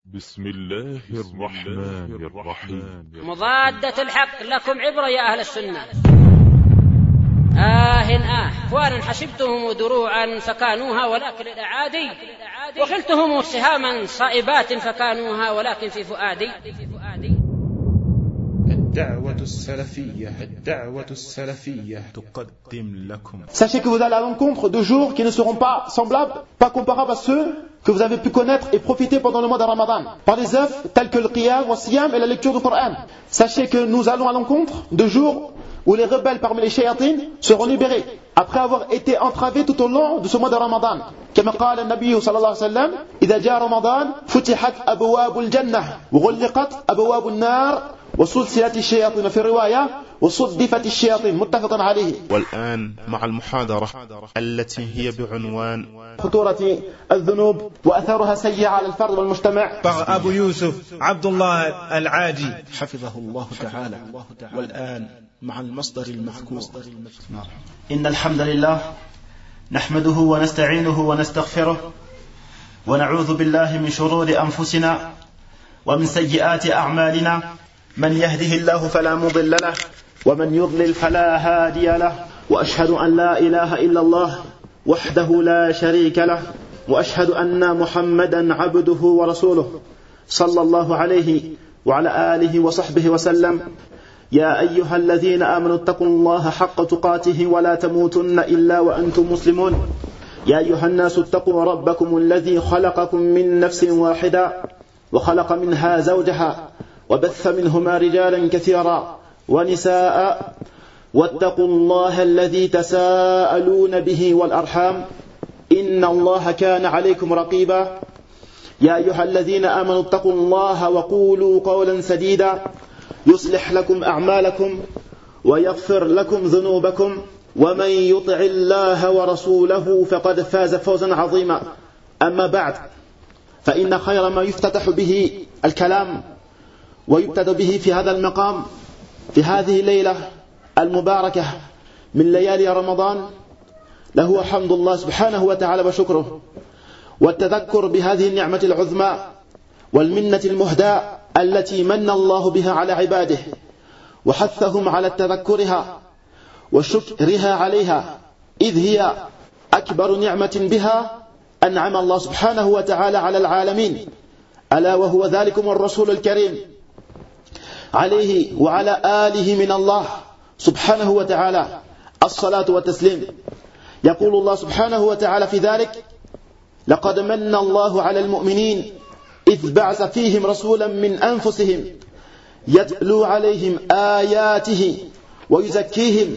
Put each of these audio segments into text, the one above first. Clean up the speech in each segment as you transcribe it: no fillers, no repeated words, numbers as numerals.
بسم الله الرحمن الرحيم. مضادة الحق لكم عبرة يا أهل السنة. فوانا حسبتهم دروعا فكانوها ولكن الأعادي، وخلتهم سهاما صائبات فكانوها ولكن في فؤادي. الدعوة السلفية تقدم لكم. Sachez que vous allez à l'encontre de jours qui ne seront pas semblables, pas comparables à ceux que vous avez pu connaître et profiter pendant le mois de Ramadan, par des œuvres telles que le qiyam, le siyam et la lecture du Coran. Sachez que nous allons à l'encontre de jours où les rebelles parmi les shayatines seront libérés, après avoir été entravés tout au long de ce mois de Ramadan. كما قال النبي صلى الله عليه وسلم: إذا جاء رمضان فتحت أبواب الجنة وغلقت أبواب النار وسلسلة الشياطين في الرواية وصدفت الشياطين. متفق عليه. والآن مع المحاضرة التي هي بعنوان خطورة الذنوب وأثرها سيء على الفرد والمجتمع. par أبو يوسف عبد الله العاجي حفظه الله تعالى. والآن مع المصدر المذكور. إن الحمد لله نحمده ونستعينه ونستغفره ونعوذ بالله من شرور أنفسنا ومن سيئات أعمالنا. من يهده الله فلا مضل له ومن يضلل فلا هادي له. وأشهد أن لا إله إلا الله وحده لا شريك له وأشهد أن محمدا عبده ورسوله صلى الله عليه وعلى آله وصحبه وسلم. يا أيها الذين آمنوا اتقوا الله حق تقاته ولا تموتن إلا وأنتم مسلمون. يا أيها الناس اتقوا ربكم الذي خلقكم من نفس واحدة وخلق منها زوجها وبث منهما رجالا كثيرا ونساء واتقوا الله الذي تساءلون به والأرحام إن الله كان عليكم رقيبا. يا أيها الذين آمنوا اتقوا الله وقولوا قولا سديدا يصلح لكم أعمالكم ويغفر لكم ذنوبكم ومن يطع الله ورسوله فقد فاز فوزا عظيما. أما بعد، فإن خير ما يفتتح به الكلام ويبتدأ به في هذا المقام في هذه الليلة المباركة من ليالي رمضان له حمد الله سبحانه وتعالى وشكره، والتذكر بهذه النعمة العظمى والمنة المهداة التي من الله بها على عباده، وحثهم على تذكرها وشكرها عليها، إذ هي أكبر نعمة بها أنعم الله سبحانه وتعالى على العالمين، ألا وهو ذلكم الرسول الكريم عليه وعلى آله من الله سبحانه وتعالى الصلاة والتسليم. يقول الله سبحانه وتعالى في ذلك: لقد من الله على المؤمنين إذ بعث فيهم رسولا من أنفسهم يتلو عليهم آياته ويزكيهم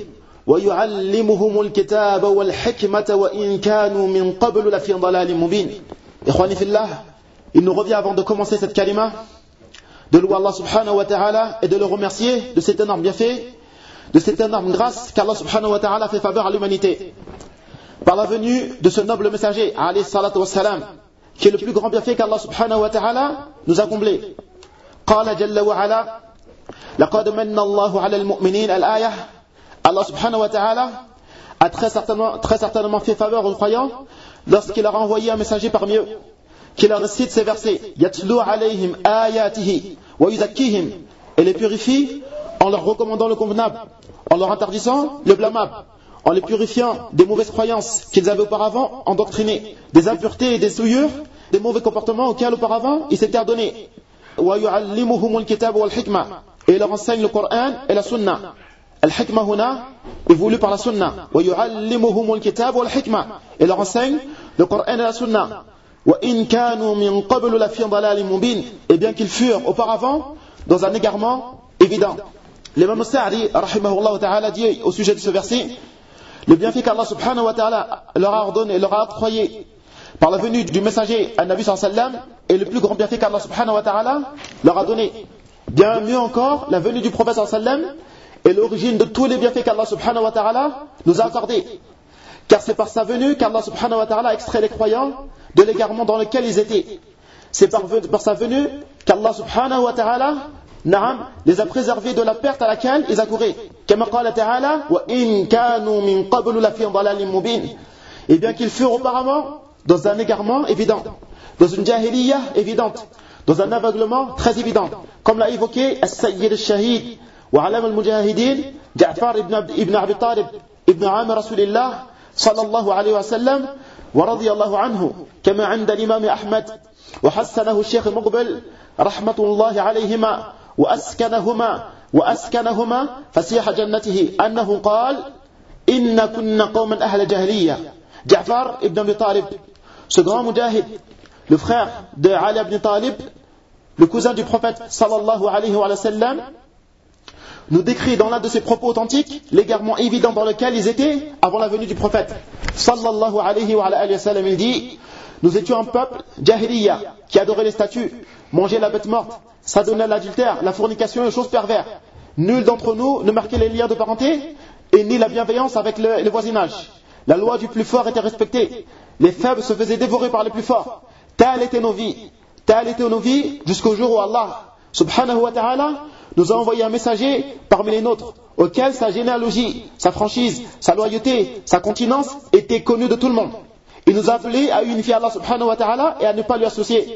ويعلمهم الكتاب والحكمة وإن كانوا من قبل لفي ضلال مبين. إخواني في الله, il nous revient avant de commencer cette kalima de louer Allah subhanahu wa ta'ala et de le remercier de cet énorme bienfait, de cette énorme grâce qu'Allah subhanahu wa ta'ala fait faveur à l'humanité par la venue de ce noble messager alayhi salatu wassalam, qui est le plus grand bienfait qu'Allah subhanahu wa ta'ala nous a comblé. قال جل وعلا لقد من الله على المؤمنين الآية. Allah subhanahu wa ta'ala a très certainement fait faveur aux croyants lorsqu'il a envoyé un messager parmi eux qui leur récite ces versets: يتلو عليهم آياته ويزكيهم, et les purifie en leur recommandant le convenable, en leur interdisant le blâmable, en les purifiant des mauvaises croyances qu'ils avaient auparavant endoctrinées, des impuretés et des souillures, des mauvais comportements auxquels auparavant ils s'étaient adonnés. وَيُعَلِّمُهُمُ الْكِتَابَ وَالْحِكْمَةَ, et leur enseigne le Coran et la Sunna. Al-Hikmah huna est voulu par la Sunna. وَيُعَلِّمُهُمُ الْكِتَابَ وَالْحِكْمَةَ, et leur enseigne le Coran et la Sunna. وَإِنْ كَانُوا مِنْ قَبْلُ لَفِي ضَلَالٍ مُبِينٍ, et bien qu'ils furent auparavant dans un égarement évident. L'imam Sa'di rahimahullah ta'ala dit au sujet de ce verset: le bienfait qu'Allah subhanahu wa ta'ala leur a ordonné, leur a octroyé par la venue du messager An-Nabi sallallahu alayhi wa sallam, est le plus grand bienfait qu'Allah subhanahu wa ta'ala leur a donné. Bien mieux encore, la venue du prophète sallallahu alayhi wa sallam est l'origine de tous les bienfaits qu'Allah subhanahu wa ta'ala nous a accordés. Car c'est par sa venue qu'Allah subhanahu wa ta'ala a extrait les croyants de l'égarement dans lequel ils étaient. C'est par sa venue qu'Allah subhanahu wa ta'ala les a préservés de la perte à laquelle ils accouraient. Kama qala ta'ala وَإِن كَانُوا مِن قَبْلُ لَفِي ضَلَالٍ مُبِينٍ, et bien qu'ils furent auparavant dans un égarement évident, dans une jahiliya évidente, dans un aveuglement très évident, comme l'a évoqué As-Sayyid al-Shahid wa Alam al-Mujahidin, Ja'far ibn Abi Talib ibn Amir Rasulillah sallallahu alayhi wa sallam wa radiyallahu anhu, kama 'inda l'imam Ahmad wa hassanahu al-Sheikh Muqbil rahmatullahi alayhima wa askanahuma fasiha jannatihi annahu qala inna kunna qawman ahla jahiliya. Ja'far ibn Abi Talib, ce grand mujahid, le frère de Ali ibn Talib, le cousin du prophète sallallahu alayhi wa sallam, nous décrit dans l'un de ses propos authentiques l'égarement évident dans lequel ils étaient avant la venue du prophète sallallahu alayhi wa sallam. Il dit: nous étions un peuple jahiliya qui adorait les statues, mangeait la bête morte, s'adonnait à l'adultère, la fornication et les choses perverses. Nul d'entre nous ne marquait les liens de parenté et ni la bienveillance avec le voisinage. La loi du plus fort était respectée, les faibles se faisaient dévorer par les plus forts. Telles étaient nos vies jusqu'au jour où Allah subhanahu wa ta'ala nous a envoyé un messager parmi les nôtres, auquel sa généalogie, sa franchise, sa loyauté, sa continence étaient connues de tout le monde. Il nous a appelés à unifier Allah subhanahu wa ta'ala et à ne pas lui associer,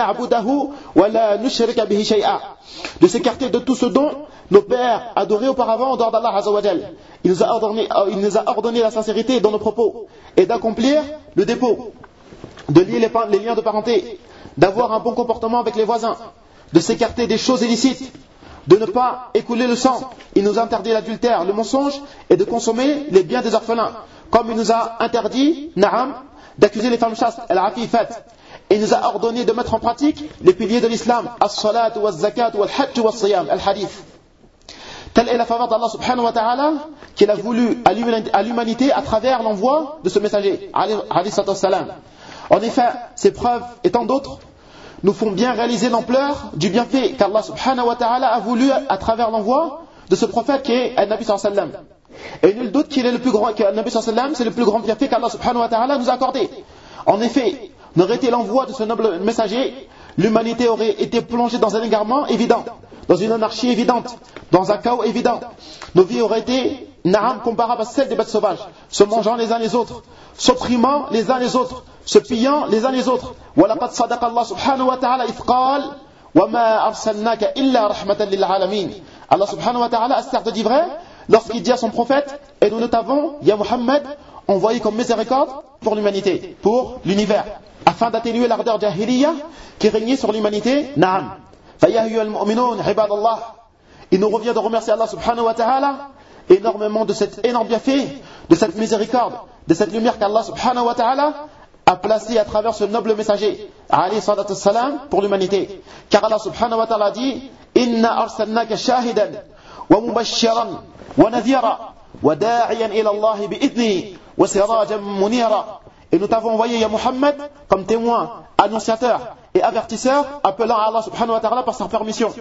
de s'écarter de tout ce dont nos pères adoraient auparavant en dehors d'Allah azza wa jal. Il nous a ordonné la sincérité dans nos propos et d'accomplir le dépôt, de lier les liens de parenté, d'avoir un bon comportement avec les voisins, de s'écarter des choses illicites, de ne pas écouler le sang. Il nous a interdit l'adultère, le mensonge et de consommer les biens des orphelins. Comme il nous a interdit, d'accuser les femmes chastes, al-afifat. Il nous a ordonné de mettre en pratique les piliers de l'islam, as-salat, was-zakat, wal-hajj, was-siyam, al-hadith. Telle est la faveur d'Allah subhanahu wa ta'ala qu'il a voulu à l'humanité à travers l'envoi de ce messager, alayhi salam. En effet, ces preuves et tant d'autres nous font bien réaliser l'ampleur du bienfait qu'Allah subhanahu wa ta'ala a voulu à travers l'envoi de ce prophète qui est Nabi sallallahu alayhi wa sallam. Et nul doute qu'il est le plus grand, que Nabi sallallahu alayhi wa sallam, c'est le plus grand bienfait qu'Allah subhanahu wa ta'ala nous a accordé. En effet, n'aurait été l'envoi de ce noble messager, l'humanité aurait été plongée dans un égarement évident, dans une anarchie évidente, dans un chaos évident. Nos vies auraient été comparables à celles des bêtes sauvages, se mangeant les uns les autres, s'opprimant les uns les autres, se pillant les uns les autres. وَلَقَدْ صَدَقَ اللَّهُ سُبْحَانَهُ وَتَعَالَى إِذْ قَالَ وَمَا أَرْسَلْنَاكَ إِلَّا رَحْمَةً لِلْعَالَمِينَ. Allah subhanahu wa ta'ala a certes dit vrai lorsqu'il dit à son prophète: et nous ne t'avons, ya Muhammad, envoyé comme miséricorde pour l'humanité, pour l'univers, afin d'atténuer l'ardeur jahiliya qui régnait sur l'humanité. Na'am. فَيَا أَيُّهَا الْمُؤْمِنُونَ عِبَادَ اللَّهِ. Il nous revient de remercier Allah subhanahu wa ta'ala énormément de cet énorme bienfait, de cette miséricorde, de cette lumière qu'Allah subhanahu wa ta'ala a placée à travers ce noble messager, alayhi salatu salam, pour l'humanité. Car Allah subhanahu wa ta'ala dit: Inna arsalnaka shahidan wa mubashiran wa nadhira wa da'iyan ila Allah bi'idnihi wa sirajan munira. Et nous t'avons envoyé, ya Muhammad, comme témoin, annonciateur et avertisseur, appelant à Allah subhanahu wa ta'ala par sa permission.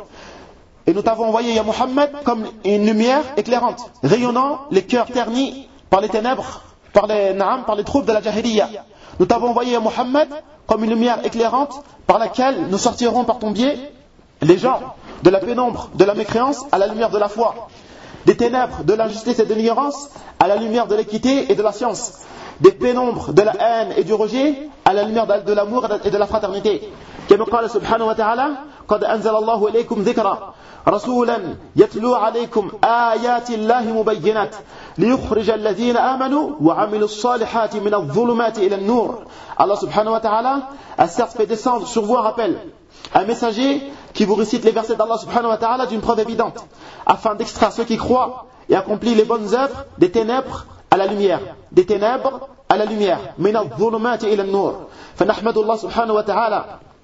Et nous t'avons envoyé, ya Muhammad, comme une lumière éclairante, rayonnant les cœurs ternis par les ténèbres, par les troubles de la jahiliya. Nous t'avons envoyé, ya Muhammad, comme une lumière éclairante par laquelle nous sortirons par ton biais les gens de la pénombre, de la mécréance à la lumière de la foi, des ténèbres, de l'injustice et de l'ignorance à la lumière de l'équité et de la science, des pénombres de la haine et du rejet à la lumière de l'amour et de la fraternité. Comme قال سبحانه وتعالى: قد أنزل الله إليكم ذكرا رسولا يتلو عليكم آيات الله مبينات ليخرج الذين آمنوا وعملوا الصالحات من الظلمات إلى النور. Allah subhanahu wa ta'ala a certes fait descendre sur vous un rappel, un messager qui vous récite les versets d'Allah subhanahu wa ta'ala d'une preuve évidente, afin d'extraire ceux qui croient et accomplissent les bonnes œuvres des ténèbres à la lumière, des ténèbres à la lumière. من الظلمات إلى النور. فنحمد الله سبحانه وتعالى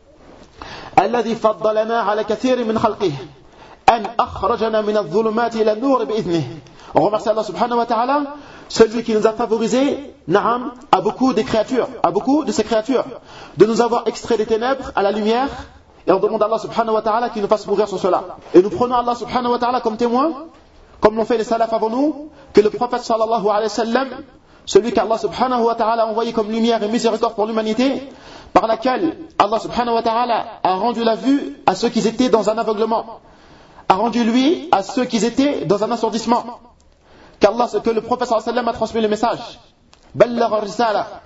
الذي فضلنا على كثير من خلقه أن أخرجنا من الظلمات إلى النور بإذنه. On remercie Allah subhanahu wa ta'ala, celui qui nous a favorisé, à beaucoup de ces créatures, de nous avoir extrait des ténèbres à la lumière, et on demande à Allah subhanahu wa ta'ala qu'il nous fasse mourir sur cela. Et nous prenons Allah subhanahu wa ta'ala comme témoin, comme l'ont fait les salafs avant nous, que le prophète sallallahu alayhi wa sallam, celui qu'Allah subhanahu wa ta'ala a envoyé comme lumière et miséricorde pour l'humanité, par laquelle Allah subhanahu wa ta'ala a rendu la vue à ceux qui étaient dans un aveuglement, a rendu lui à ceux qui étaient dans un assourdissement, que le prophète sallallahu alayhi wa sallam a transmis le message, ballagha ar-risala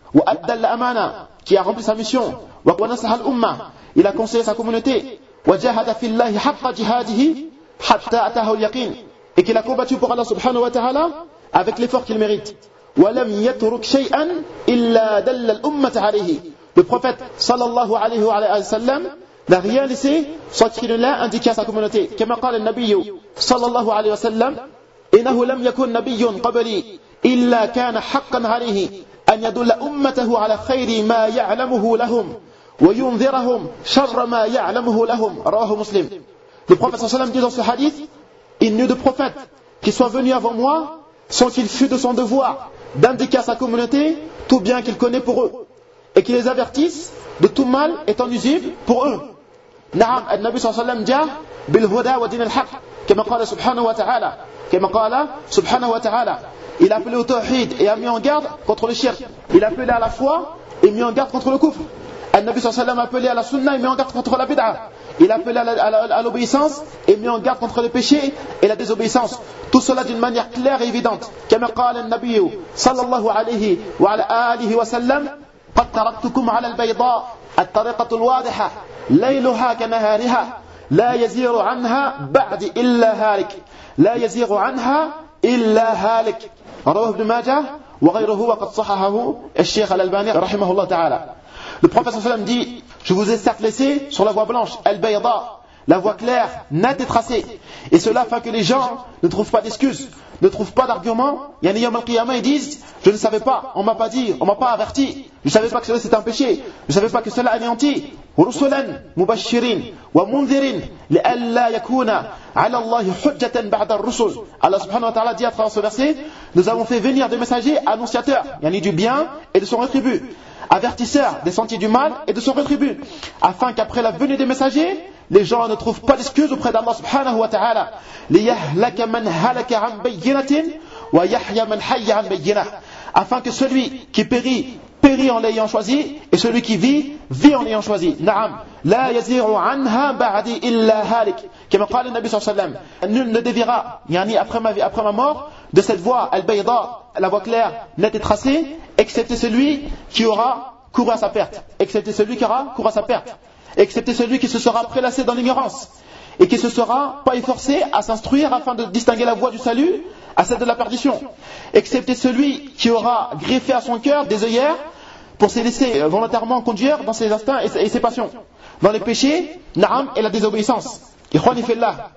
وأدى الأمانة, qui a rempli sa mission, ونصح الأمة, il a conseillé sa communauté, وجاهد في الله حق جهاده حتى أتاه اليقين, et qu'il a combattu pour Allah subhanahu wa ta'ala avec l'effort qu'il mérite. وَلَمْ يَتْرُكْ شَيْئًا إِلَّا دَلَّ الْأُمَّةَ عَلَيْهِ. Le prophète sallallahu alayhi wa sallam n'a rien laissé sans qu'il l'a indiqué à sa communauté. كما قال النبي صلى الله عليه وسلم إنه لم يكن نبي قبلي إلا كان حقا عليه أن يدل أمته على خير ما يعلمه لهم وينذرهم شر ما يعلمه لهم. رواه مسلم. Le prophète sallallahu alayhi wa sallam dit dans ce hadith, il n'y eut de prophète qui soit venu avant moi sans qu'il fût de son devoir d'indiquer à sa communauté tout bien qu'il connaît pour eux et qu'il les avertisse de tout mal étant nuisible pour eux. نعم النبي صلى الله عليه وسلم جاء بالهدى ودين الحق كما قال سبحانه وتعالى كما قال سبحانه وتعالى. Il a appelé au tawhid et a mis en garde contre le shirk. Il a appelé à la foi et mis en garde contre le kufr. النبي صلى الله عليه وسلم a appelé à la sunna et mis en garde contre la bid'a. Il a appelé à l'obéissance et mis en garde contre le péché et la désobéissance. Tout cela d'une manière claire et évidente. كما قال النبي صلى الله عليه وعلى آله وسلم قد تركتكم على البيضاء الطريقة الواضحة ليلها كنهارها لا يزيغ عنها بعد إلا هالك لا يزيغ عنها إلا هالك. رواه ابن ماجه وغيره وقد صححه الشيخ الألباني رحمه الله تعالى. Le prophète sallallahu alayhi wa sallam dit, je vous ai certes laissé sur la voie blanche, al-bayda, la voie claire, nette et tracée. Et cela afin que les gens ne trouvent pas d'excuses, ne trouvent pas d'arguments. Yani yawm al-qiyamah, ils disent, je ne savais pas, on m'a pas dit, on m'a pas averti, je ne savais pas que cela c'était un péché, je ne savais pas que cela anéantit. رسلا مبشرين ومنذرين لئلا يكون على الله حجة بعد الرسل. Allah subhanahu wa ta'ala dit à travers ce verset, nous avons fait venir des messagers annonciateurs, yani du bien et de son rétribut, avertisseurs des sentiers du mal et de son rétribut, afin qu'après la venue des messagers, les gens ne trouvent pas d'excuses auprès d'Allah subhanahu wa ta'ala. لِيَهْلَكَ مَنْ هَلَكَ عَنْ بَيِّنَةٍ وَيَحْيَ مَنْ حَيَّ عَنْ بَيِّنَةٍ. Afin que celui qui périt en l'ayant choisi, et celui qui vit en l'ayant choisi. Naam, la yaziru anha ba'di illa halik. Comme قال النبي صلى الله عليه وسلم, nul ne déviera, yani après ma mort, de cette voie al-bayda, la voie claire, nette et tracée, excepté celui qui aura couru à sa perte, excepté celui qui aura couru à sa perte, excepté celui qui se sera prélassé dans l'ignorance et qui se sera pas efforcé à s'instruire afin de distinguer la voie du salut à celle de la perdition, excepté celui qui aura greffé à son cœur des œillères pour se laisser volontairement conduire dans ses instincts et ses passions, dans les péchés, na'am, et la désobéissance. Ikhwani fillah,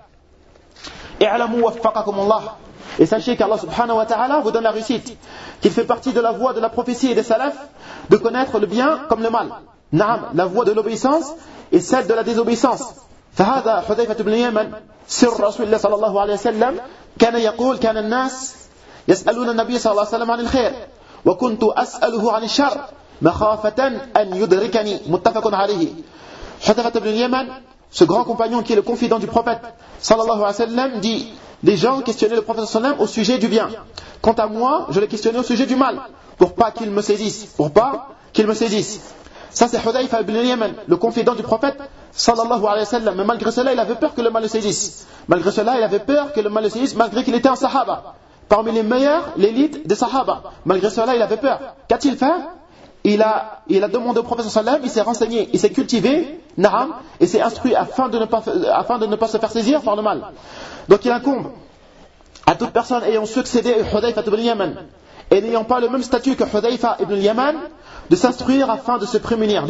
i'lamu waffaqakum Allah, et sachez qu'Allah subhanahu wa ta'ala vous donne la réussite, qu'il fait partie de la voie de la prophétie et des salafs de connaître le bien comme le mal. Na'am, la voie de l'obéissance et celle de la désobéissance. فهذا حذيفة بن اليمن سر رسول الله صلى الله عليه وسلم كان يقول كان الناس يسألون النبي صلى الله عليه وسلم عن الخير وكنت أسأله عن الشر مخافة أن يدركني متفق عليه. حذيفة بن اليمن, ce grand compagnon qui est le confident du prophète sallallahu alayhi wa sallam, dit, les gens questionnaient le prophète sallallahu alayhi wa sallam au sujet du bien. Quant à moi, je les questionnais au sujet du mal, pour pas qu'il me saisisse. Ça c'est Hudayfa ibn al-Yaman, le confident du prophète sallallahu alayhi wa sallam. Mais malgré cela, il avait peur que le mal le saisisse. Malgré qu'il était un sahaba, parmi les meilleurs, l'élite des sahaba. Malgré cela, il avait peur. Qu'a-t-il fait? Il a demandé au prophète sallallahu alayhi wa sallam, il s'est renseigné, il s'est cultivé, na'am, et s'est instruit afin de ne pas se faire saisir par le mal. Donc il incombe à toute personne ayant succédé à Hudayfa ibn al-Yaman et n'ayant pas le même statut que Hudayfa ibn al-Yaman, de s'instruire afin de se prémunir,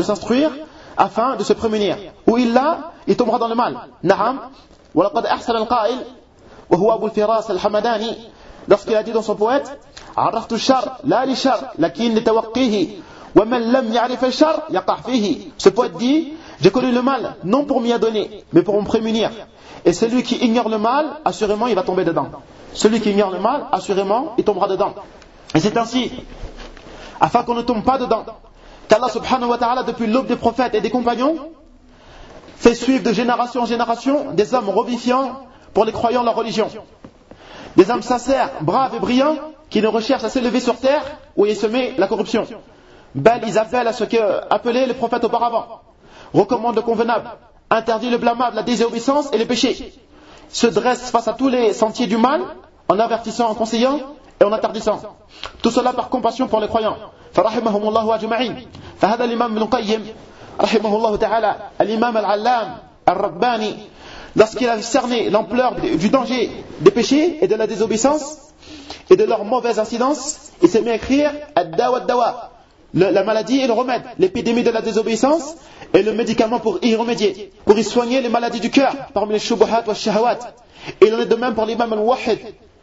ou il tombera dans le mal. Na'am, wa laqad ahsana al-qa'il wa huwa Abu al-Firas al-Hamadani, lorsqu'il a dit dans son poète, عرفت الشر لا لشر لكن لتوقيه ومن لم يعرف الشر يقع فيه. Ce poète dit, j'ai connu le mal non pour m'y adonner mais pour me prémunir, et celui qui ignore le mal, assurément il va tomber dedans. Celui qui ignore le mal, assurément il tombera dedans. Et c'est ainsi, afin qu'on ne tombe pas dedans, qu'Allah subhanahu wa ta'ala, depuis l'aube des prophètes et des compagnons, fait suivre de génération en génération des hommes revivifiants pour les croyants de leur religion, des hommes sincères, braves et brillants, qui ne recherchent à s'élever sur terre où il se met la corruption. Bel, ils appellent à ce qu'appelaient les prophètes auparavant, recommandent le convenable, interdit le blâmable, la désobéissance et les péchés, se dressent face à tous les sentiers du mal, en avertissant, en conseillant et en interdisant. Tout cela par compassion pour les croyants, فرحمهم الله أجمعين. فهذا الإمام ابن القيم رحمه الله تعالى الإمام العلام الرباني, lorsqu'il a cerné l'ampleur du danger des péchés et de la désobéissance et de leur mauvaise incidence, il s'est mis à écrire ad-dawa ad-dawa, la maladie et le remède, l'épidémie de la désobéissance et le médicament pour y remédier, pour y soigner les maladies du cœur parmi les shubuhat wa shahawat. Et il en est de même pour l'imam al-Wahid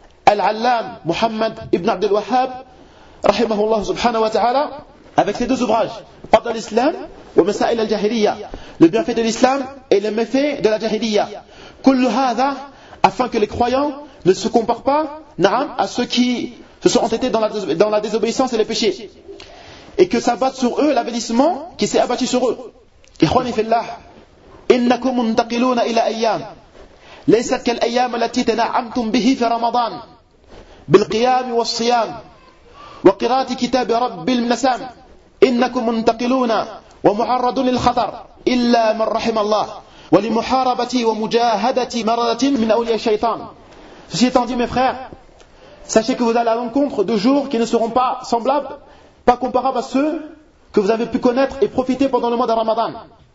al-Allam Muhammad ibn Abdul Wahhab rahimahullah subhanahu wa ta'ala, avec ces deux ouvrages, Fadl al-Islam wa Masail al-Jahiliya, le bienfait de l'islam et les méfaits de la Jahiliya. Kullu hadha, afin que les croyants ne se comparent pas à ceux qui se sont entêtés dans la désobéissance et les péchés, et que s'abatte sur eux l'avénissement qui s'est abattu sur eux. Ikhwani fillah, innakum muntaqiluna ila ayyam laysat kal ayyam allati tana'amtum bihi fi Ramadan bil qiyam was siyam wa qira'ati kitab rabbil nasam. Innakum muntaqiluna wa mu'arradun lil khatar illa man rahima Allah wa li muharabati wa mujahadati maradatin min awliya ash-shaytan. Ceci étant dit, mes frères, sachez que vous allez à l'encontre de jours qui ne seront pas semblables, pas comparables à ceux que vous avez pu connaître et profiter pendant le mois de Ramadan,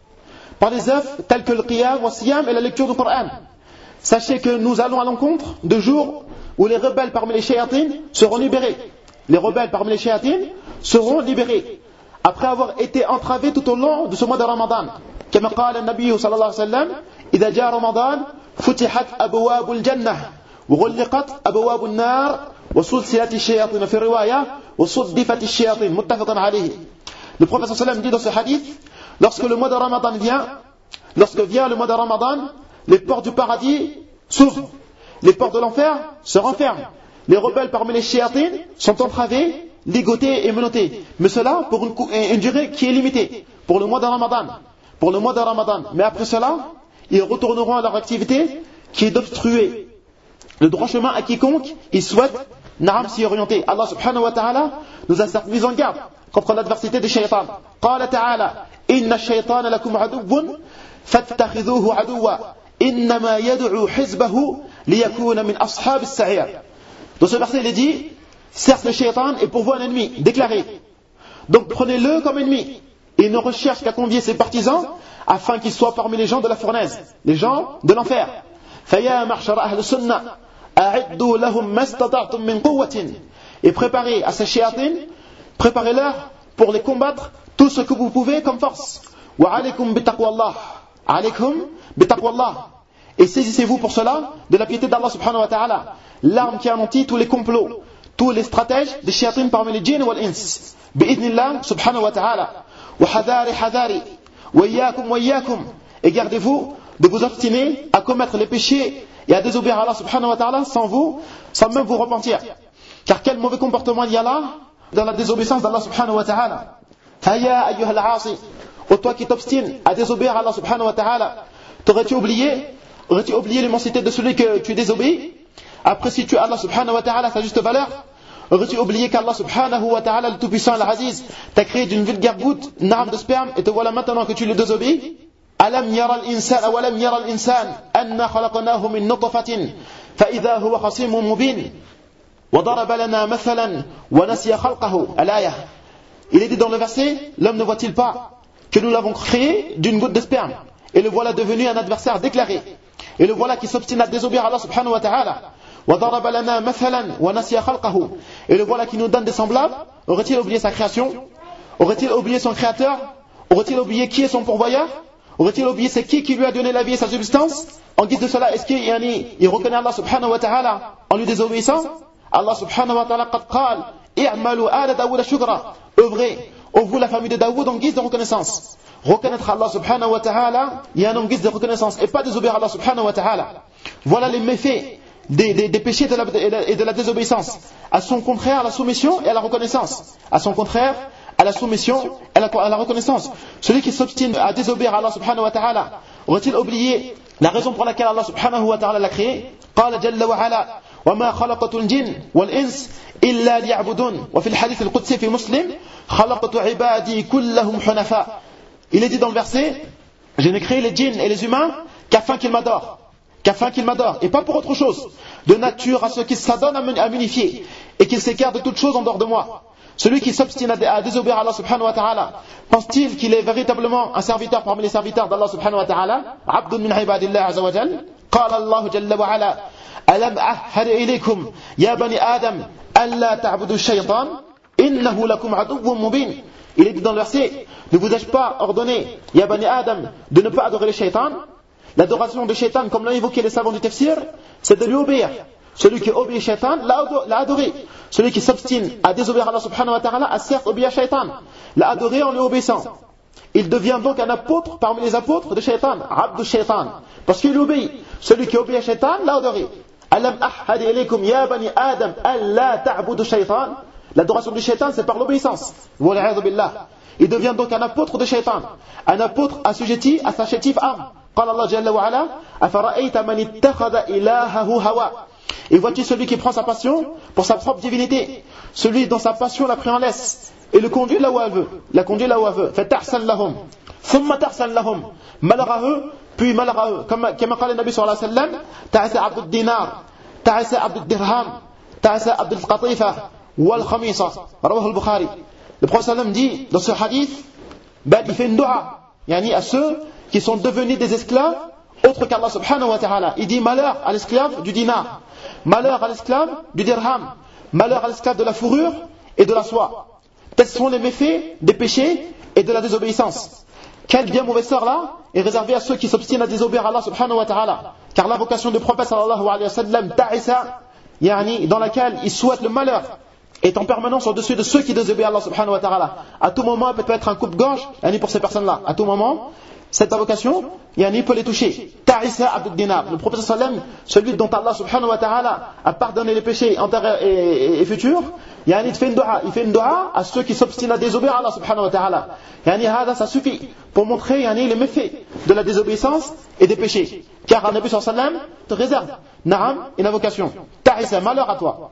par les œuvres telles que le qiyam wa siyam et la lecture du Coran. Sachez que nous allons à l'encontre de jours où les rebelles parmi les shayatines seront libérés. Les rebelles parmi les shayatines seront libérés après avoir été entravés tout au long de ce mois de Ramadan. Comme قال النبي صلى الله عليه وسلم إذا جاء رمضان فتحت أبواب الجنة وغلقت أبواب النار وسلسلت الشياطين في الرواية وصدفت الشياطين متفق عليه. Le prophète sallallahu alayhi wa sallam dit dans ce hadith, lorsque le mois de Ramadan vient, lorsque vient le mois de Ramadan, les portes du paradis s'ouvrent, les portes de l'enfer se renferment, les rebelles parmi les shayatines sont entravés, ligotés et menottés, mais cela pour une durée qui est limitée, pour le mois de Ramadan. Pour le mois de Ramadan. Mais après cela, ils retourneront à leur activité qui est d'obstruer le droit chemin à quiconque ils souhaitent s'y orienter. Allah subhanahu wa ta'ala nous a certes mis en garde contre l'adversité des shaytans. Qala ta'ala inna ash-shaytana lakum aduwwun fattakhidhuhu aduwwa innama yad'u hizbahu liyakuna min ashab as-sa'ir. Dans ce verset il est dit, certes le shaytan est pour vous un ennemi déclaré, donc prenez-le comme ennemi. Il ne recherche qu'à convier ses partisans afin qu'ils soient parmi les gens de la fournaise, les gens de l'enfer. فَيَا مَعْشَرَ أَهْلِ السُنَّةِ أَعِدُّوا لَهُمْ مَا اسْتَطَعْتُم مِّن قُوَّةٍ. Et préparez à ces shayatines, préparez-leur pour les combattre tout ce que vous pouvez comme force. وَعَلَيْكُمْ بِتَقْوَى اللَّهِ عَلَيْكُمْ بِتَقْوَى اللَّهِ. Et saisissez-vous pour cela de la piété d'Allah subhanahu wa ta'ala, l'arme qui anéantit tous les complots, tous les stratèges des shayatines parmi les djinns wal ins. بِإِذْنِ subhanahu wa ta'ala. وحذاري حذاري وإياكم وإياكم. Et gardez-vous de vous obstiner à commettre les péchés et à désobéir à Allah subhanahu wa ta'ala sans même vous repentir. Car quel mauvais comportement il y a là dans la désobéissance d'Allah subhanahu wa ta'ala. Faya ayyuhal aasi, ô toi qui t'obstines à désobéir à Allah subhanahu wa ta'ala, aurais-tu oublié l'immensité de celui que tu désobéis? Après si tu as Allah subhanahu wa ta'ala sa juste valeur, aurais-tu oublié qu'Allah subhanahu wa ta'ala, le tout-puissant, l'Aziz, t'a créé d'une vulgaire goutte, une arme de sperme, et te voilà maintenant que tu le désobéis? Alam yara al-insan, awalam yara al-insan, anna khalaqnahu min nutfatin, fa idha huwa khasimun mubin, wa daraba lana mathalan, wa nasiya khalqahu. Al-ayah. Il est dit dans le verset, l'homme ne voit-il pas que nous l'avons créé d'une goutte de sperme, et le voilà devenu un adversaire déclaré, et le voilà qui s'obstine à désobéir à Allah subhanahu wa ta'ala. وَضَرَبَ لَنَا مَثَلًا وَنَسِيَ خَلْقَهُ. Et le voilà qui nous donne des semblables. Aurait-il oublié sa création? Aurait-il oublié son créateur? Aurait-il oublié qui est son pourvoyeur? Aurait-il oublié c'est qui lui a donné la vie et sa substance? En guise de cela, est-ce qu'il reconnaît Allah subhanahu wa ta'ala en lui désobéissant? Allah subhanahu wa ta'ala قد قال اعملوا آل داود شكرا. Œuvrez, ô vous la famille de Daoud, en guise de reconnaissance. Reconnaître Allah subhanahu wa ta'ala, il y a en guise de reconnaissance et pas désobéir à Allah subhanahu wa ta'ala. Voilà les méfaits des péchés et de la désobéissance. À son contraire, à la soumission et à la reconnaissance. À son contraire, à la soumission et à la reconnaissance. Celui qui s'obstine à désobéir à Allah subhanahu wa ta'ala, aurait-il oublié la raison pour laquelle Allah subhanahu wa ta'ala l'a créé? قال جل وعلا وما خلقت الجن والإنس إلا ليعبدون وفي الحديث القدسي في مسلم خلقت عبادي كلهم حنفاء. Il est dit dans le verset, je n'ai créé les djinns et les humains qu'afin qu'ils m'adorent. Et pas pour autre chose, de nature à ce qu'ils s'adonnent à m'unifier et qu'ils s'écartent de toute chose en dehors de moi. Celui qui s'obstine à désobéir à Allah subhanahu wa ta'ala, pense-t-il qu'il est véritablement un serviteur parmi les serviteurs d'Allah subhanahu wa ta'ala? Abdun min ibadillah azza wa jal. Qala Allah jalla wa ala, alam ahhad ilaykum ya bani adam alla ta'budu shaytan innahu lakum aduwwun mubin. Il est dit dans le verset, ne vous ai-je pas ordonné, ya bani adam, de ne pas adorer le shaytan? L'adoration de shaytan, comme l'ont évoqué les savants du tafsir, c'est de lui obéir. Celui qui obéit shaytan l'a adoré. Celui qui s'obstine à désobéir à Allah subhanahu wa ta'ala a certes obéi à shaytan, l'a adoré en lui obéissant. Il devient donc un apôtre parmi les apôtres de shaytan, abdu shaytan, parce qu'il obéit. Celui qui obéit à shaytan l'a adoré. Alam ahhad ilaykum ya bani adam alla ta'budu shaytan. L'adoration du shaytan, c'est par l'obéissance. Wal'iyadhu billah. Il devient donc un apôtre de shaytan, un apôtre assujetti à sa chétive âme. قال الله جل وعلا أفرأيت من اتخذ إلهه هوى. Et vois-tu celui qui prend sa passion pour sa propre divinité, celui dont sa passion l'a pris en laisse et le conduit là où elle veut, la conduit là où elle veut. فَتَحْسَنْ لَهُمْ ثُمَّ تَحْسَنْ لَهُمْ. Malheur à eux, puis malheur à eux. Comme قال النبي صلى الله عليه وسلم تعس عبد الدينار تعس عبد الدرهم تعس عبد القطيفة والخميصة. رواه البخاري. Le prophète sallam dit dans ce hadith, il fait une dua, à ceux qui sont devenus des esclaves autres qu'Allah subhanahu wa ta'ala. Il dit malheur à l'esclave du dinar, malheur à l'esclave du dirham, malheur à l'esclave de la fourrure et de la soie. Tels sont les méfaits des péchés et de la désobéissance. Quel bien mauvais sort là est réservé à ceux qui s'obstinent à désobéir à Allah subhanahu wa ta'ala. Car l'invocation du prophète sallallahu alayhi wa sallam, ta'isa, dans laquelle il souhaite le malheur, est en permanence au-dessus de ceux qui désobéissent à Allah subhanahu wa ta'ala. À tout moment, elle peut être un coupe-gorge pour ces personnes-là. À tout moment, cette invocation, peut les toucher. Ta'isa abd dinar. Le prophète sallam, celui dont Allah subhanahu wa ta'ala a pardonné les péchés antérieurs et futurs, il fait une dua à ceux qui s'obstinent à désobéir à Allah subhanahu wa ta'ala. Ça suffit pour montrer les méfaits de la désobéissance et des péchés. Car le Nabi sallallahu alayhi wa sallam te réserve, une invocation. Ta'isa, malheur à toi.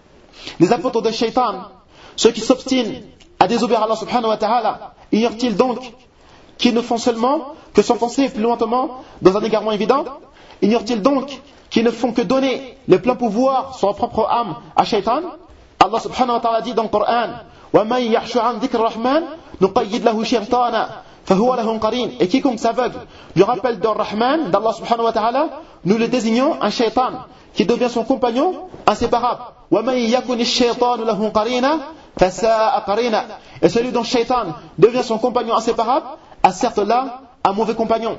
Les apôtres de shaitan, ceux qui s'obstinent à désobéir à Allah subhanahu wa ta'ala, ignorent-ils donc qu'ils ne font seulement que s'enfoncer plus lentement dans un égarement évident? Ignorent-ils donc qu'ils ne font que donner le plein pouvoir sur leur propre âme à shaitan? Allah subhanahu wa ta'ala dit dans le Coran, وَمَنْ يَحْشُ عَنْ ذِكْرِ الرَّحْمَنِ نُقَيِّدْ لَهُ شَيْطَانًا فَهُوَ لَهُ قَرِينٌ. Et quiconque s'aveugle du rappel de Rahman, d'Allah subhanahu wa ta'ala, nous le désignons un shaitan qui devient son compagnon inséparable. وَمَنْ يَكُنِ الشَّيْطَانُ لَهُ قَرِينًا فَسَاءَ قَرِينًا. Et celui dont shaitan devient son compagnon inséparable a certes là un mauvais compagnon.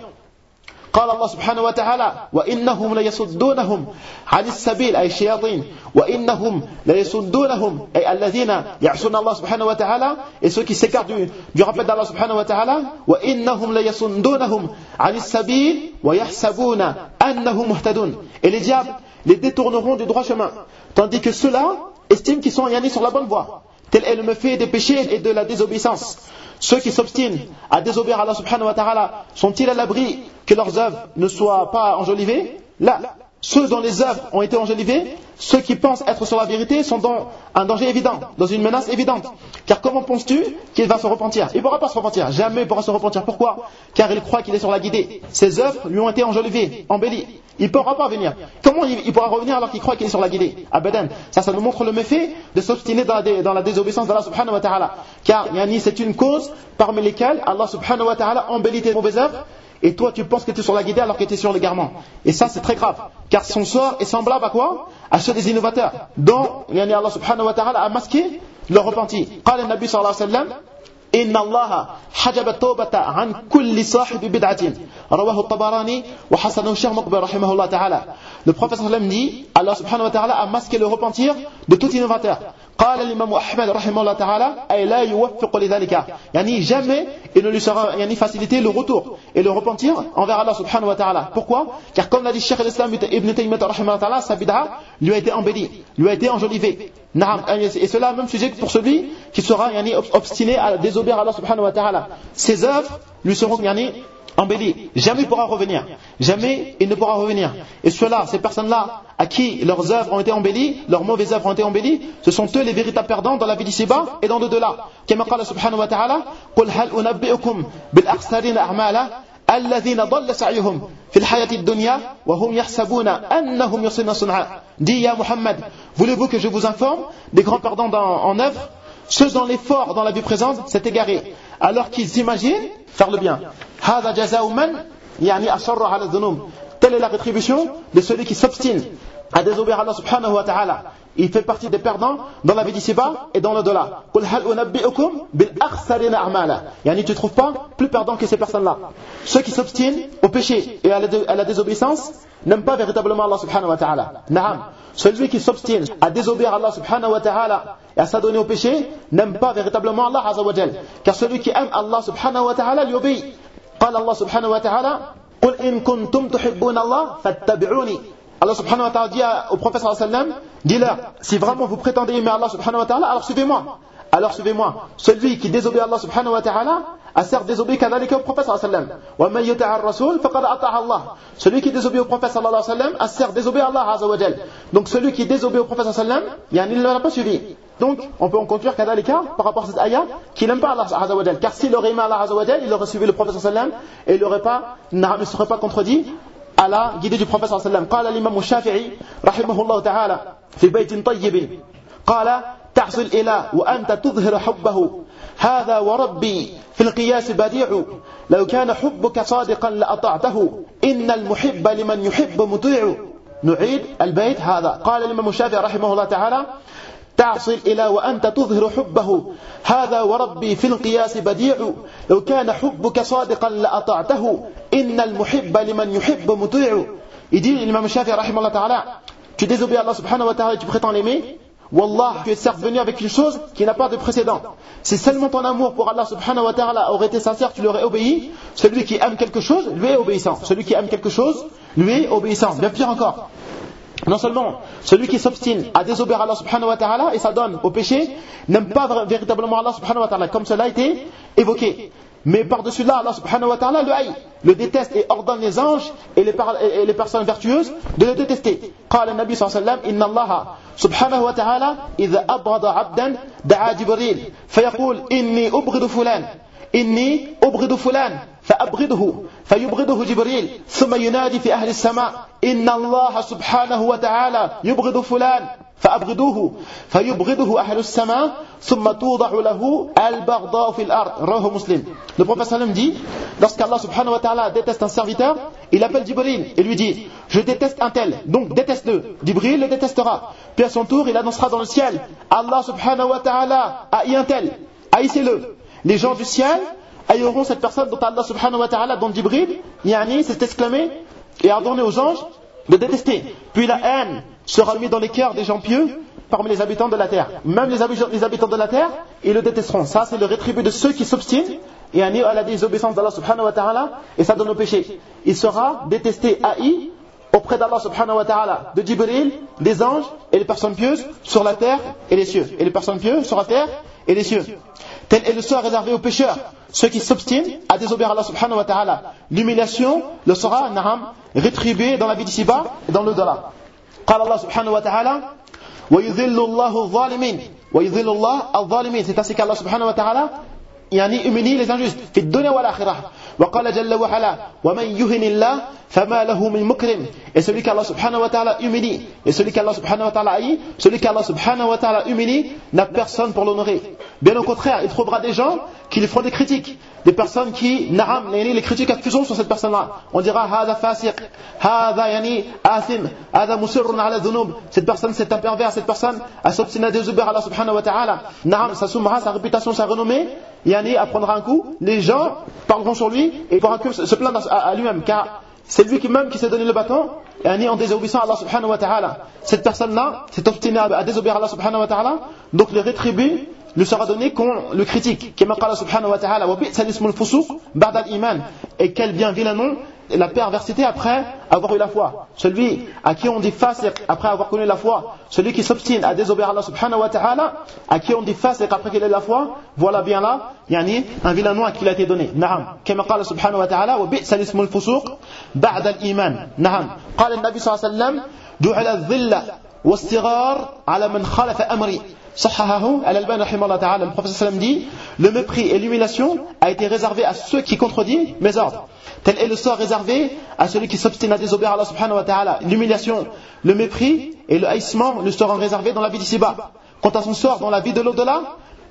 قال الله سبحانه وتعالى وإنهم ليصدونهم عن السبيل أي الشياطين وإنهم ليصدونهم أي الذين يعصون الله سبحانه وتعالى et ceux qui s'écartent du rappel d'Allah subhanahu wa ta'ala وإنهم ليصدونهم عن السبيل ويحسبون أنهم مهتدون. Et les diables les détourneront du droit chemin, tandis que ceux-là estiment qu'ils sont sur la bonne voie. Tel est le méfait des péchés et de la désobéissance. Ceux qui s'obstinent à désobéir à Allah subhanahu wa ta'ala sont-ils à l'abri que leurs œuvres ne soient pas enjolivées? Là, ceux dont les œuvres ont été enjolivées, ceux qui pensent être sur la vérité sont dans un danger évident, dans une menace évidente. Car comment penses-tu qu'il va se repentir? Il ne pourra pas se repentir, jamais il ne pourra se repentir. Pourquoi? Car il croit qu'il est sur la guidée. Ses œuvres lui ont été enjolivées, embellies. Il ne pourra pas venir. Comment il pourra revenir alors qu'il croit qu'il est sur la guidée? Abadan. Ça nous montre le méfait de s'obstiner dans la désobéissance d'Allah subhanahu wa ta'ala. Car c'est une cause parmi lesquelles Allah subhanahu wa ta'ala embellit tes mauvaises œuvres. Et toi tu penses que tu es sur la guidée alors que tu es sur l'égarement. Et ça c'est très grave. Car son sort est semblable à quoi? À ceux des innovateurs dont Allah subhanahu wa ta'ala a masqué leur repenti. قال النبي صلى الله عليه وسلم إن الله حجب التوبة عن كل صاحب بدعة رواه الطبراني وحسنه الشيخ مقبل رحمه الله تعالى. Le prophète sallallahu alayhi wa sallam dit, Allah subhanahu wa ta'ala a masqué le repentir de tout innovateur. قال الإمام أحمد رحمه الله تعالى أي لا يوفق لذلك. Jamais il ne lui sera facilité le retour et le repentir envers Allah subhanahu wa ta'ala. Pourquoi? Car comme l'a dit Cheikh al-Islam Ibn Taymiyyah rahimahullah wa ta'ala, sa bid'a lui a été embellie, lui a été enjolivée. Et cela même sujet que pour celui qui sera obstiné à désobéir à Allah subhanahu wa ta'ala. Ses œuvres lui seront embellies. Jamais il pourra revenir. Jamais il ne pourra revenir. Et ceux-là, ces personnes-là, à qui leurs œuvres ont été embellies, leurs mauvaises œuvres ont été embellies, ce sont eux les véritables perdants dans la vie d'ici-bas et dans l'au-delà. Comme قال سبحانه وتعالى قل هل أنبئكم بالأخسرين أعمالا الذين ضل سعيهم في الحياة الدنيا وهم يحسبون أنهم يحسنون صنعا. Dis ya Muhammad, voulez-vous que je vous informe des grands perdants en œuvre, Ceux dans l'effort dans la vie présente s'est égaré, alors qu'ils s'imaginent faire le bien. هذا جزاء من يعني أصر على الذنوب. Telle est la rétribution de celui qui s'obstine à désobéir à Allah subhanahu wa ta'ala. Il fait partie des perdants dans la vie d'ici-bas et dans l'au-delà. قل هل أنبئكم بالأخسرين أعمالا. Yani tu ne trouves pas plus perdants que ces personnes-là. Ceux qui s'obstinent au péché et à la désobéissance n'aiment pas véritablement Allah subhanahu wa ta'ala. Naam. Celui qui s'obstine à désobéir à Allah subhanahu wa ta'ala et à s'adonner au péché n'aime pas véritablement Allah azza wa jal. Car celui qui aime Allah subhanahu wa ta'ala lui obéit. قال الله سبحانه وتعالى قل إن كنتم تحبون الله فاتبعوني. Allah subhanahu wa ta'ala dit au prophète sallallahu alayhi wa sallam, dis-leur, si vraiment vous prétendez aimer Allah subhanahu wa ta'ala, alors suivez-moi. Alors suivez-moi. Celui qui désobéit à Allah subhanahu wa ta'ala a certes désobéi kadhalika au prophète sallallahu alayhi wa sallam. Wa man yuti'a ar-rasul faqad ata'a Allah. Celui qui désobéit au prophète sallallahu alayhi wa sallam a certes désobéi à Allah azza wa jal. Donc celui qui désobéit au prophète sallallahu alayhi wa sallam, il ne l'a pas suivi. Donc on peut en conclure kadhalika par rapport à cette ayah qu'il n'aime pas Allah azza wa jal. Car s'il aurait aimé Allah azza wa jal, il aurait suivi le prophète sallallahu alayhi wa sallam et il ne serait pas contredit à la guidée du prophète sallallahu alayhi wa sallam. قال الإمام الشافعي رحمه الله تعالى في بيت طيب قال تعصي الإله وأنت تظهر حبه هذا وربي في القياس بديع لو كان حبك صادقا لأطعته إن المحب لمن يحب مطيع. نعيد البيت هذا. قال الإمام الشافعي رحمه الله تعالى تعصي الإله وأنت تظهر حبه هذا وربي في القياس بديع لو كان حبك صادقا لأطعته إن المحب لمن يحب مطيع. Il dit l'imam Shafi'i rahimahullah ta'ala, tu désobéis à Allah subhanahu wa ta'ala et tu prétends l'aimer, wallah, tu es certes venu avec une chose qui n'a pas de précédent. Si seulement ton amour pour Allah subhanahu wa ta'ala aurait été sincère, tu lui aurais obéi. Celui qui aime quelque chose, lui est obéissant. Celui qui aime quelque chose, lui est obéissant. Bien pire encore. Non seulement celui qui s'obstine à désobéir à Allah subhanahu wa ta'ala et s'adonne au péché n'aime pas véritablement Allah subhanahu wa ta'ala, comme cela a été évoqué. Mais par-dessus là, Allah subhanahu wa ta'ala le haït, le déteste et ordonne les anges et les personnes vertueuses de le détester. قال النبي صلى الله عليه وسلم إن الله سبحانه وتعالى إذا أبغض عبدا دعا جبريل فيقول إني أبغض فلان فأبغضه فيبغضه جبريل ثم ينادي في أهل السماء إن الله سبحانه وتعالى يبغض فلان فأبغضوه فيبغضه أهل السماء ثم توضع له البغضاء في الأرض. رواه مسلم. Le prophète sallam dit, lorsqu'Allah subhanahu wa ta'ala déteste un serviteur, il appelle Jibril et lui dit, je déteste un tel, donc déteste-le. Jibril le détestera. Puis à son tour, il annoncera dans le ciel, Allah subhanahu wa ta'ala haït un tel, haïssez-le. Les gens du ciel haïront cette personne dont Allah subhanahu wa ta'ala, dont Jibril, s'est exclamé et a ordonné aux anges de détester. Puis la haine sera mise dans les cœurs des gens pieux parmi les habitants de la terre. Même les habitants de la terre, ils le détesteront. Ça, c'est le rétribut de ceux qui s'obstinent et à la désobéissance d'Allah subhanahu wa ta'ala et ça donne au péché. Il sera détesté, haï auprès d'Allah subhanahu wa ta'ala, de Jibril, des anges et les personnes pieuses sur la terre et les cieux. Et les personnes pieuses sur la terre et les cieux. Tel est le sort réservé aux pécheurs, ceux qui s'obstinent à désobéir à Allah subhanahu wa ta'ala. L'humiliation le sera rétribuée dans la vie d'ici-bas et dans l'au-delà. قال الله سبحانه وتعالى ويذل الله الظالمين ويذل الله الظالمين. C'est ainsi qu'Allah subhanahu wa ta'ala humilie les injustes في الدنيا والآخرة. وقال جل وعلا ومن يهن الله فما له من مكرم. Et celui qu'Allah subhanahu wa ta'ala humilie et celui qu'Allah subhanahu wa ta'ala haït, celui qu'Allah subhanahu wa ta'ala humilie n'a personne pour l'honorer. Bien au contraire, il trouvera des gens qui lui feront des critiques, des personnes qui les critiques accusent sur cette personne-là. On dira هذا فاسق هذا آثم هذا مصر على الذنوب. Cette personne c'est un pervers, cette personne a s'obstiné à désobéir à Allah subhanahu wa ta'ala. Sa soumra, sa réputation, sa renommée apprendra un coup. Les gens parleront sur lui et pourra que se plaindre à lui-même, car c'est lui même qui s'est donné le bâton en désobéissant à Allah subhanahu wa ta'ala. Cette personne-là s'est obstinée à désobéir à Allah subhanahu wa ta'ala, donc le rétribut lui sera donné qu'on le critique. Kama qala subhanahu wa ta'ala wa bi'sa ismul fusuq ba'da al-iman. Et quel bien vilain nom la perversité après avoir eu la foi. Celui à qui on dit fasiq après avoir connu la foi, celui qui s'obstine à désobéir à Allah subhanahu wa ta'ala, à qui on dit fasiq après qu'il ait la foi, voilà bien là, un vilain nom à qui il a été donné. Na'am. Kama qala subhanahu wa ta'ala wa bi'sa ismul fusuq ba'da al-iman. Na'am. Qala an-nabi sallallahu alayhi wa sallam du'ala adh-dhilla was-sighar ala man khalafa amri. Sahahahu al-Albani rahimahullah ta'ala. Le prophète sallam dit, le mépris et l'humiliation a été réservé à ceux qui contredisent mes ordres. Tel est le sort réservé à celui qui s'obstine à désobéir à Allah subhanahu wa ta'ala. L'humiliation, le mépris et le haïssement le seront réservés dans la vie d'ici-bas. Quant à son sort dans la vie de l'au-delà,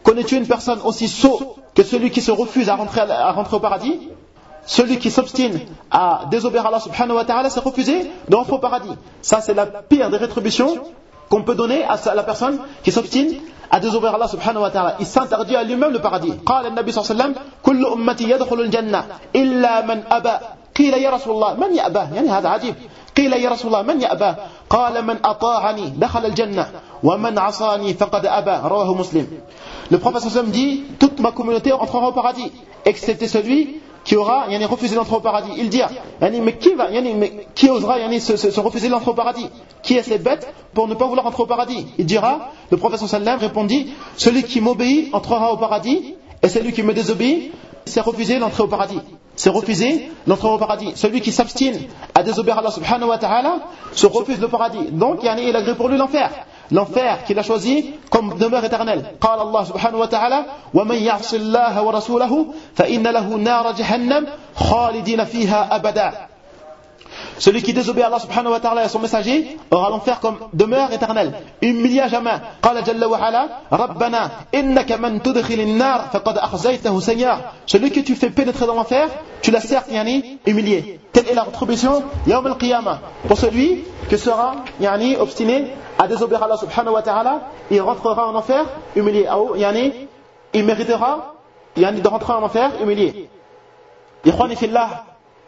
connais-tu une personne aussi sot que celui qui se refuse à rentrer au paradis? Celui qui s'obstine à désobéir à Allah subhanahu wa ta'ala, c'est refusé de rentrer au paradis. Ça, c'est la pire des rétributions qu'on peut donner à la personne qui s'obstine à désobéir à Allah subhanahu wa ta'ala. Il s'interdit à lui-même le paradis. قال النبي صلى الله عليه وسلم كل أمتي يدخل الجنة إلا من أبى قيل يا رسول الله من يأبى يعني هذا عجيب قيل يا رسول الله من يأبى قال من أطاعني دخل الجنة ومن عصاني فقد أبى رواه مسلم. Le prophète صلى الله عليه وسلم dit toute ma communauté entrera au paradis excepté celui qui aura refusé d'entrer au paradis. Il dit mais qui osera se refuser d'entrer au paradis? Qui est cette bête pour ne pas vouloir entrer au paradis? Il dira, le prophète sallallahu alayhi wa sallam répondit, celui qui m'obéit entrera au paradis et celui qui me désobéit s'est refusé d'entrer au paradis. C'est refusé d'entrer au paradis. Celui qui s'abstine à désobéir à Allah subhanahu wa ta'ala se refuse le paradis. Donc il agrée pour lui l'enfer. L'enfer qu'il a choisi comme demeure éternelle. قال الله سبحانه وتعالى ومن يعص الله ورسوله فإن له نار جهنم خالدين فيها أبدا. Celui qui désobéit à Allah subhanahu wa ta'ala et à son messager aura l'enfer comme demeure éternelle, humilié à jamais. قال جل وعلا ربنا إنك من تدخل النار فقد أخزيته سيئا. Celui que tu fais pénétrer dans l'enfer, tu l'as certes humilié. Telle est la rétribution يوم القيامة pour celui qui sera obstiné à désobéir à Allah subhanahu wa ta'ala, il rentrera en enfer humilié. Il méritera de rentrer en enfer humilié. Ikhwani fillah,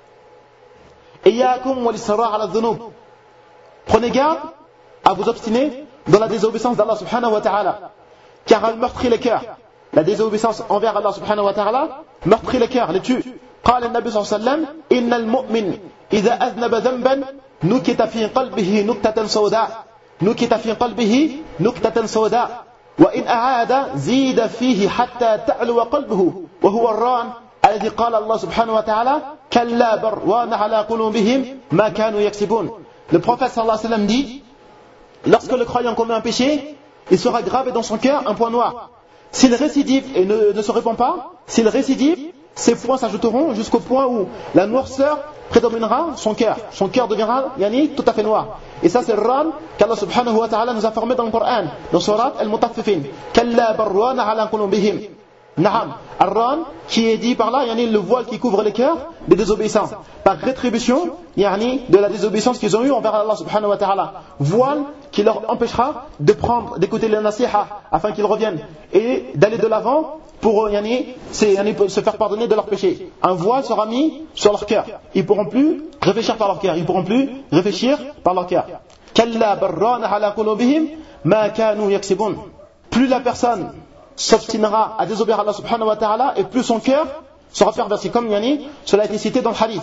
Iyyakum wal isra' ala dhunub. Prenez garde à vous obstiner dans la désobéissance d'Allah subhanahu wa ta'ala, car elle meurtrit les cœurs. La désobéissance envers Allah subhanahu wa ta'ala meurtrit les cœurs, les tue. قال النبي صلى الله عليه وسلم إن المؤمن إذا أذنب ذنبا نكت في قلبه نكتة سوداء نكت في قلبه نكتة سوداء وإن أعاد زيد فيه حتى تعلو قلبه وهو الران الذي قال الله سبحانه وتعالى كلا بر على قلوبهم ما كانوا يكسبون. Le prophète sallallahu alayhi wa sallam dit, lorsque le croyant commet un péché, il sera gravé dans son cœur un point noir. S'il récidive et ne se répand pas, s'il récidive, ces points s'ajouteront jusqu'au point où la noirceur prédominera son cœur. Son cœur deviendra tout à fait noir. Et ça c'est le ran qu'Allah subhanahu wa ta'ala nous a formé dans le Coran, dans Surat Al-Mutaffifin. Kalla barwana ala qulubihim. Na'am. Ar-ran qui est dit par là, le voile qui couvre les cœurs des désobéissants. Par rétribution, de la désobéissance qu'ils ont eue envers Allah subhanahu wa ta'ala. Voile qui leur empêchera d'écouter les nasiha afin qu'ils reviennent et d'aller de l'avant pour se faire pardonner de leurs péchés. Un voile sera mis sur leur cœur. Ils ne pourront plus réfléchir par leur cœur. Ils ne pourront plus réfléchir par leur cœur. Kalla barrana ala qulubihim ma kanu yaksibun. Plus la personne s'obstinera à désobéir à Allah subhanahu wa ta'ala et plus son cœur sera perverti. Comme cela a été cité dans le hadith.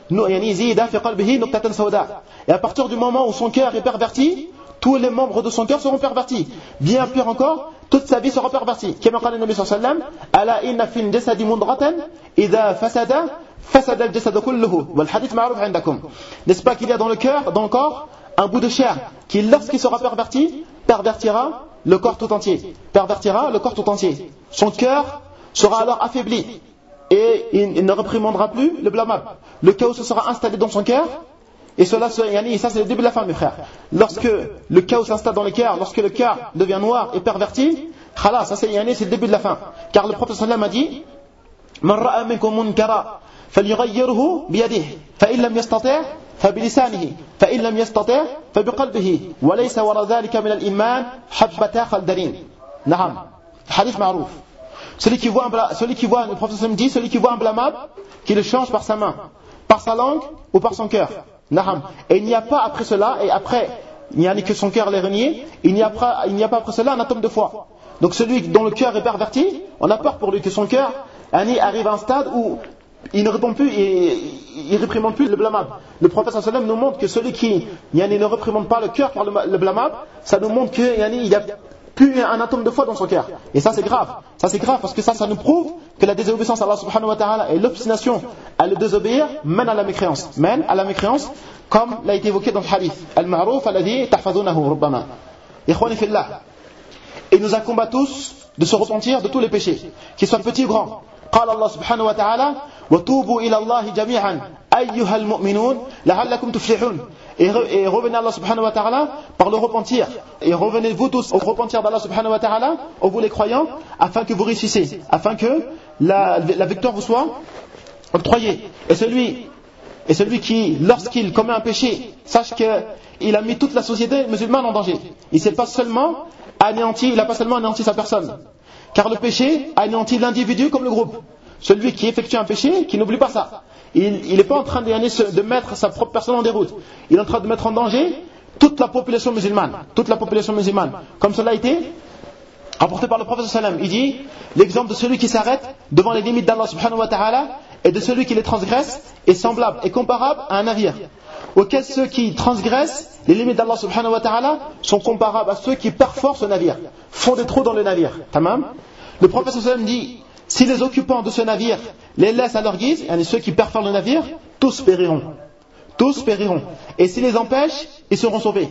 Et à partir du moment où son cœur est perverti, tous les membres de son cœur seront pervertis. Bien pire encore, toute sa vie sera pervertie. Comme قال النبي صلى الله عليه وسلم ألا إن في الجسد مضغة إذا فسد الجسد كله والحديث معروف عندكم. N'est-ce pas qu'il y a dans le corps un bout de chair qui, lorsqu'il sera perverti, pervertira le corps tout entier. Son cœur sera alors affaibli et il ne réprimandera plus le blâmable. Le chaos se sera installé dans son cœur. Et ça c'est le début de la fin, mes frères. Lorsque le chaos s'installe dans le cœur, lorsque le cœur devient noir et perverti, ça c'est le début de la fin. Car le prophète sallallahu alayhi wa sallam a dit Man ra'a minkum munkara falyughayyirhu biyadihi fa in lam yastati' fa bilisanihi fa in lam yastati' fa biqalbihi wa laysa wara dhalika min al-iman habbata khaldarin. Na'am. Hadith ma'rouf. Celui qui voit le prophète sallallahu dit, celui qui voit un blâmable, qui le change par sa main, par sa langue ou par son cœur. Et il n'y a pas après cela, et après il n'y a que son cœur l'est renié, il n'y a pas après cela un atome de foi. Donc celui dont le cœur est perverti, on a peur pour lui que son cœur arrive à un stade où il ne répond plus et il réprimande plus le blâmable. Le prophète sallallahu alayhi wa sallam nous montre que celui qui ne réprimande pas le cœur par le blâmable, ça nous montre qu'il y a plus un atome de foi dans son cœur. Et ça c'est grave. Parce que ça nous prouve que la désobéissance à Allah subhanahu wa ta'ala et l'obstination à le désobéir mène à la mécréance. Comme l'a été évoqué dans le hadith. Al-ma'ruf alladhi tahfazunahu rubbama. Ikhwani fillah. Et nous incombent à tous de se repentir de tous les péchés, qu'ils soient petits ou grands. قال الله سبحانه وتعالى وتوبوا إلى الله جميعا أيها المؤمنون لعلكم تفلحون. Et revenez à Allah subhanahu wa ta'ala par le repentir. Et revenez-vous tous au repentir d'Allah subhanahu wa ta'ala, ô vous les croyants, afin que vous réussissiez, afin que la victoire vous soit octroyée. Et celui qui, lorsqu'il commet un péché, sache qu'il a mis toute la société musulmane en danger. Il n'a pas seulement anéanti sa personne. Car le péché anéantit l'individu comme le groupe. Celui qui effectue un péché, qui n'oublie pas ça. Il n'est pas en train de mettre sa propre personne en déroute. Il est en train de mettre en danger toute la population musulmane. Toute la population musulmane. Comme cela a été rapporté par le prophète sallam. Il dit, l'exemple de celui qui s'arrête devant les limites d'Allah subhanahu wa ta'ala et de celui qui les transgresse est semblable et comparable à un navire. Auquel ceux qui transgressent les limites d'Allah subhanahu wa ta'ala sont comparables à ceux qui perforent ce navire, font des trous dans le navire. Tamam. Le prophète sallam dit, si les occupants de ce navire les laissent à leur guise, et ceux qui perforent le navire, tous périront. Tous périront. Et s'ils les empêchent, ils seront sauvés.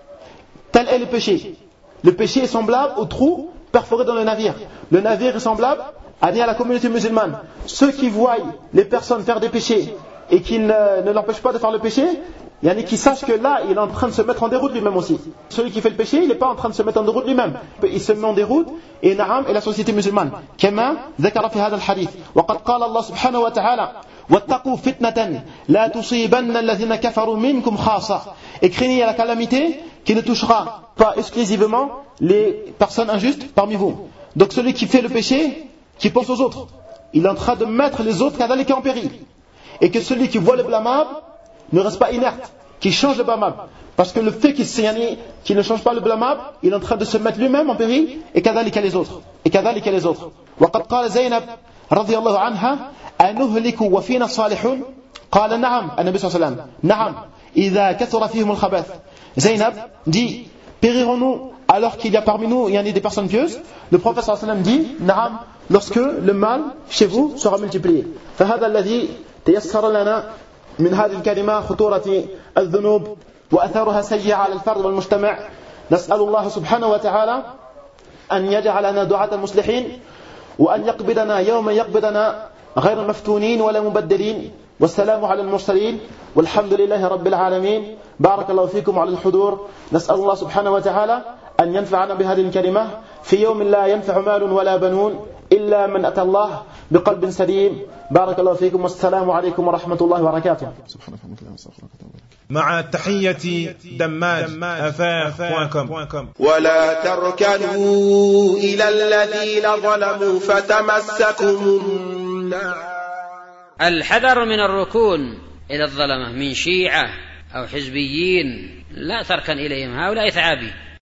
Tel est le péché. Le péché est semblable au trou perforé dans le navire. Le navire est semblable à la communauté musulmane. Ceux qui voient les personnes faire des péchés et qui ne l'empêchent pas de faire le péché, il y en a qui sachent que là, il est en train de se mettre en déroute lui-même aussi. Celui qui fait le péché, il n'est pas en train de se mettre en déroute lui-même. Il se met en déroute, et na'am, et la société musulmane. Kama ذكر في هذا الحديث وقد قال الله سبحانه وتعالى واتقوا فتنة لا تصيبن الذين كفروا منكم خاصة. Et craignez la calamité qui ne touchera pas exclusivement les personnes injustes parmi vous. Donc celui qui fait le péché, qui pense aux autres, il est en train de mettre les autres en péril. Et que celui qui voit le blâmable ne reste pas inerte, qui change le blâmable. Parce que le fait qu'il ne change pas le blâmable, il est en train de se mettre lui-même en péril, et kadhalika les autres. Et kadhalika les autres. وقد قال زينب رضي الله عنها أنهلك وفينا الصالحون قال نعم النبي صلى الله عليه وسلم نعم إذا كثر فيهم الخبث. Zaynab dit, périrons-nous alors qu'il y a parmi nous il y en a des personnes pieuses? Le prophète صلى الله عليه وسلم dit نعم, lorsque le mal chez vous sera multiplié. فهذا الذي تيسر لنا من هذه الكلمة خطورة الذنوب وأثرها سيئة على الفرد والمجتمع. نسأل الله سبحانه وتعالى أن يجعلنا دعاة مصلحين وأن يقبضنا يوم يقبضنا غير مفتونين ولا مبدلين. والسلام على المرسلين والحمد لله رب العالمين. بارك الله فيكم على الحضور. نسأل الله سبحانه وتعالى أن ينفعنا بهذه الكلمة في يوم لا ينفع مال ولا بنون إلا من أتى الله بقلب سليم. بارك الله فيكم والسلام عليكم ورحمة الله وبركاته. مع تحية دماج@affaires.com. ولا تركنوا إلى الذين ظلموا فتمسكم النار. الحذر من الركون إلى الظلمة من شيعة أو حزبيين، لا تركن إليهم، هؤلاء ثعابين.